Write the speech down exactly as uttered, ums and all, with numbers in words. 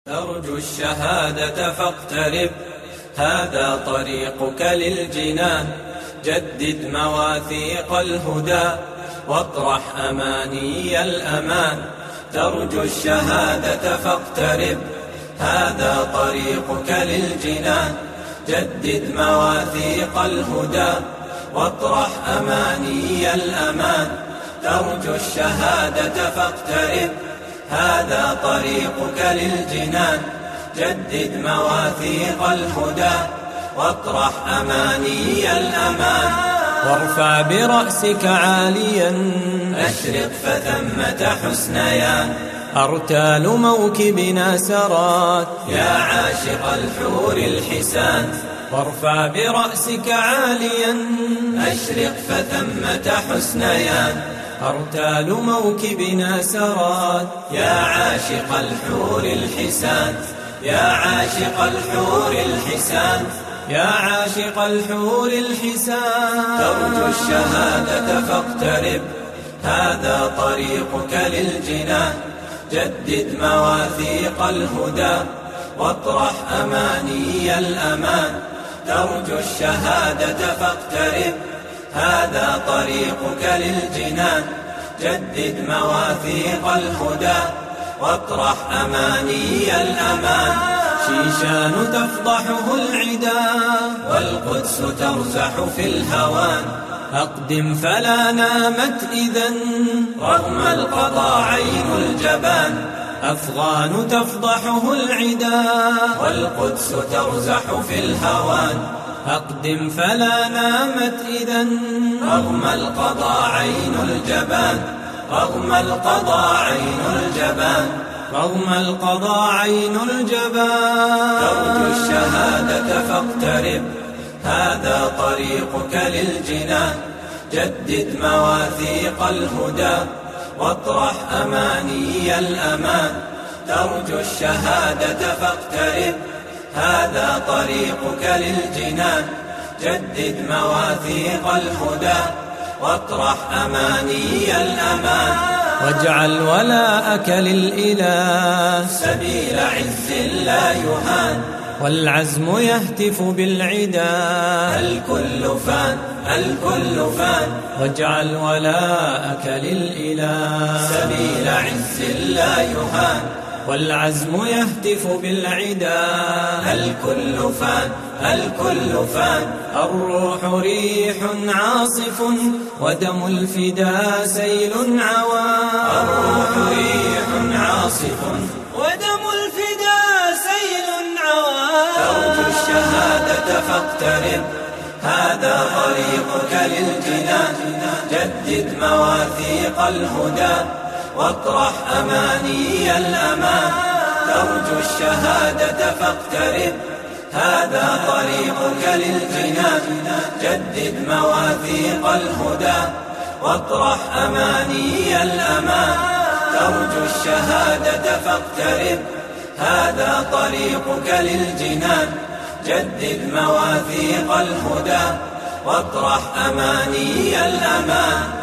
ترجو الشهادة فاقترب، هذا طريقك للجنان. جدد مواثيق الهدى واطرح أماني الأمان. ترجو الشهادة فاقترب، هذا طريقك للجنان. جدد مواثيق الهدى واطرح أماني الأمان. ترجو الشهادة فاقترب، هذا طريقك للجنان. جدد مواثيق الهدى واطرح أماني الأمان. وارفع برأسك عاليا، أشرق فثمة حسنيان. أرتال موكبنا سرات، يا عاشق الحور الحسان. وارفع برأسك عاليا، أشرق فثمة حسنيان. أرتال موكبنا سرات، يا عاشق الحور الحسان. يا عاشق الحور الحسان، يا عاشق الحور الحسان. ترجو الشهادة فاقترب، هذا طريقك للجنان. جدد مواثيق الهدى واطرح أماني الأمان. ترجو الشهادة فاقترب، هذا طريقك للجنان. جدد مواثيق الهدى واطرح أماني الأمان. شيشان تفضحه العدا، والقدس ترزح في الهوان. أقدم فلا نامت إذن، رغم القضاء عين الجبان. أفغان تفضحه العدا، والقدس ترزح في الهوان. أقدم فلا نامت إذن، رغم القضاء عين الجبان. رغم القضاء عين الجبان. رغم القضاء عين الجبان. ترجو الشهادة فاقترب، هذا طريقك للجنان. جدد مواثيق الهدى واطرح أماني الأمان. ترجو الشهادة فاقترب، هذا طريقك للجنان. جدد مواثيق الهدى واطرح أماني الأمان. واجعل ولاءك للإله سبيل عز لا يهان. والعزم يهتف بالعدا، الكل فان الكل فان. واجعل ولاءك للإله سبيل عز لا يهان. والعزم يهتف بالعدا، الكل فان الكل فان. الروح ريح عاصف، ودم الفدا سيل عوان. الروح ريح عاصف، ودم الفدا سيل عوان. ترجو الشهادة فاقترب، هذا طريقك للجنان. جدد مواثيق الهدى واطرح أماني الأمان. ترجو الشهادة فاقترب، هذا طريقك للجنان. جدد مواثيق الهدى واطرح أماني الأمان. ترجو الشهادة فاقترب، هذا طريقك للجنان. جدد مواثيق الهدى واطرح أماني الأمان.